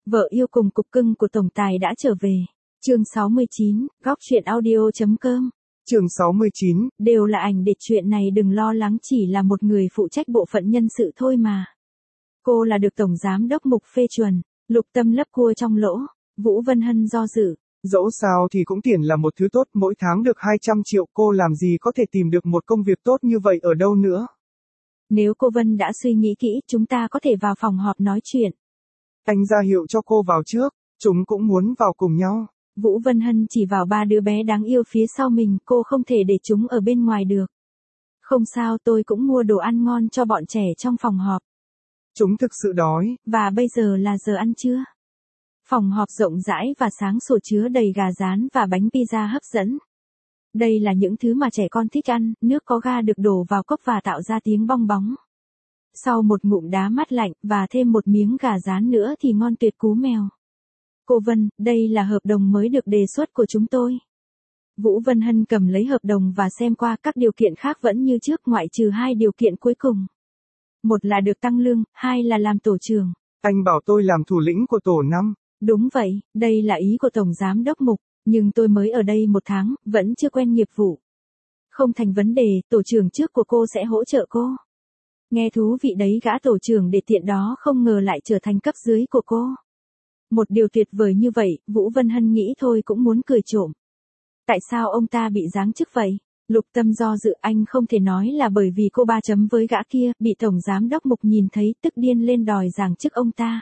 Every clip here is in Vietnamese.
Vợ yêu cùng cục cưng của tổng tài đã trở về. Chương 69, góc chuyện audio.com. Chương 69, đều là ảnh để chuyện này đừng lo lắng, chỉ là một người phụ trách bộ phận nhân sự thôi mà. Cô là được Tổng Giám đốc Mục phê chuẩn. Lục Tâm lấp cua trong lỗ. Vũ Vân Hân do dự. dẫu sao thì cũng tiền là một thứ tốt, mỗi tháng được 200 triệu, cô làm gì có thể tìm được một công việc tốt như vậy ở đâu nữa. Nếu cô Vân đã suy nghĩ kỹ, chúng ta có thể vào phòng họp nói chuyện. Anh ra hiệu cho cô vào trước, chúng cũng muốn vào cùng nhau. Vũ Vân Hân chỉ vào ba đứa bé đáng yêu phía sau mình, cô không thể để chúng ở bên ngoài được. Không sao, tôi cũng mua đồ ăn ngon cho bọn trẻ trong phòng họp. Chúng thực sự đói. Và bây giờ là giờ ăn trưa. Phòng họp rộng rãi và sáng sủa chứa đầy gà rán và bánh pizza hấp dẫn. Đây là những thứ mà trẻ con thích ăn, nước có ga được đổ vào cốc và tạo ra tiếng bong bóng. Sau một ngụm đá mát lạnh và thêm một miếng gà rán nữa thì ngon tuyệt cú mèo. Cô Vân, đây là hợp đồng mới được đề xuất của chúng tôi. Vũ Vân Hân cầm lấy hợp đồng và xem qua, các điều kiện khác vẫn như trước ngoại trừ hai điều kiện cuối cùng. Một là được tăng lương, hai là làm tổ trưởng. Anh bảo tôi làm thủ lĩnh của tổ 5. Đúng vậy, đây là ý của Tổng Giám đốc Mục, nhưng tôi mới ở đây 1 tháng, vẫn chưa quen nghiệp vụ. Không thành vấn đề, tổ trưởng trước của cô sẽ hỗ trợ cô. Nghe thú vị đấy, gã tổ trưởng để tiện đó không ngờ lại trở thành cấp dưới của cô. Một điều tuyệt vời như vậy, Vũ Vân Hân nghĩ thôi cũng muốn cười trộm. Tại sao ông ta bị giáng chức vậy? Lục Tâm do dự, anh không thể nói là bởi vì cô ba chấm với gã kia, bị Tổng Giám đốc Mục nhìn thấy tức điên lên đòi giáng chức ông ta.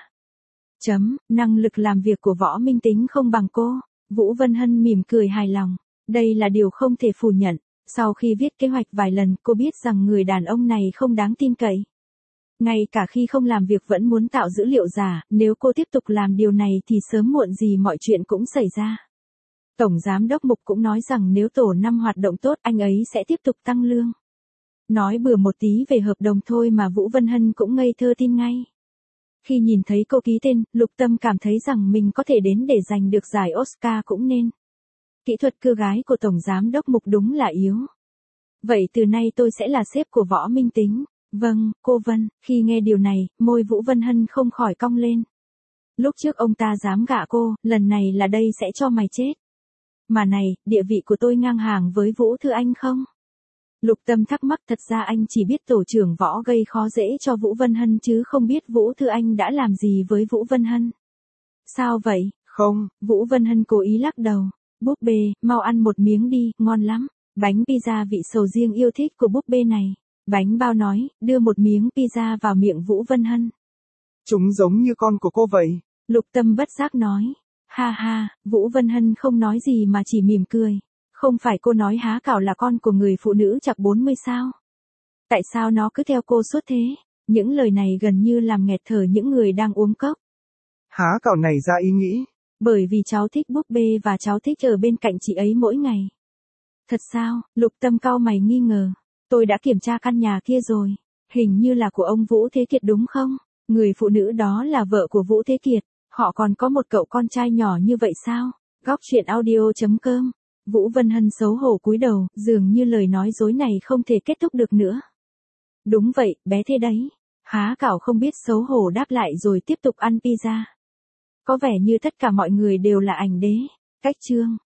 Năng lực làm việc của Võ Minh Tính không bằng cô. Vũ Vân Hân mỉm cười hài lòng. Đây là điều không thể phủ nhận. Sau khi viết kế hoạch vài lần, cô biết rằng người đàn ông này không đáng tin cậy. Ngay cả khi không làm việc vẫn muốn tạo dữ liệu giả, nếu cô tiếp tục làm điều này thì sớm muộn gì mọi chuyện cũng xảy ra. Tổng Giám đốc Mục cũng nói rằng nếu tổ 5 hoạt động tốt, anh ấy sẽ tiếp tục tăng lương. Nói bừa một tí về hợp đồng thôi mà Vũ Vân Hân cũng ngây thơ tin ngay. Khi nhìn thấy cô ký tên, Lục Tâm cảm thấy rằng mình có thể đến để giành được giải Oscar cũng nên. Kỹ thuật cưa gái của Tổng Giám đốc Mục đúng là yếu. Vậy từ nay tôi sẽ là sếp của Võ Minh Tính. Vâng, cô Vân. Khi nghe điều này, môi Vũ Vân Hân không khỏi cong lên. Lúc trước ông ta dám gạ cô, lần này là đây sẽ cho mày chết. Mà này, địa vị của tôi ngang hàng với Vũ Thư Anh không? Lục Tâm thắc mắc, thật ra anh chỉ biết tổ trưởng Võ gây khó dễ cho Vũ Vân Hân chứ không biết Vũ Thư Anh đã làm gì với Vũ Vân Hân. Sao vậy? Không. Vũ Vân Hân cố ý lắc đầu. Búp bê, mau ăn một miếng đi, ngon lắm. Bánh pizza vị sầu riêng yêu thích của búp bê này. Bánh bao nói, đưa một miếng pizza vào miệng Vũ Vân Hân. Chúng giống như con của cô vậy. Lục Tâm bất giác nói. Ha ha, Vũ Vân Hân không nói gì mà chỉ mỉm cười. Không phải cô nói há cảo là con của người phụ nữ chạc 40 sao? Tại sao nó cứ theo cô suốt thế? Những lời này gần như làm nghẹt thở những người đang uống cốc. Há cảo này ra ý nghĩ. Bởi vì cháu thích búp bê và cháu thích ở bên cạnh chị ấy mỗi ngày. Thật sao? Lục Tâm cau mày nghi ngờ. Tôi đã kiểm tra căn nhà kia rồi. Hình như là của ông Vũ Thế Kiệt đúng không? Người phụ nữ đó là vợ của Vũ Thế Kiệt. Họ còn có một cậu con trai nhỏ như vậy sao? Góc chuyện audio.com. Vũ Vân Hân xấu hổ cúi đầu, dường như lời nói dối này không thể kết thúc được nữa. Đúng vậy, bé thế đấy. Há cảo không biết xấu hổ đáp lại rồi tiếp tục ăn pizza. Có vẻ như tất cả mọi người đều là ảnh đế. Cách chương.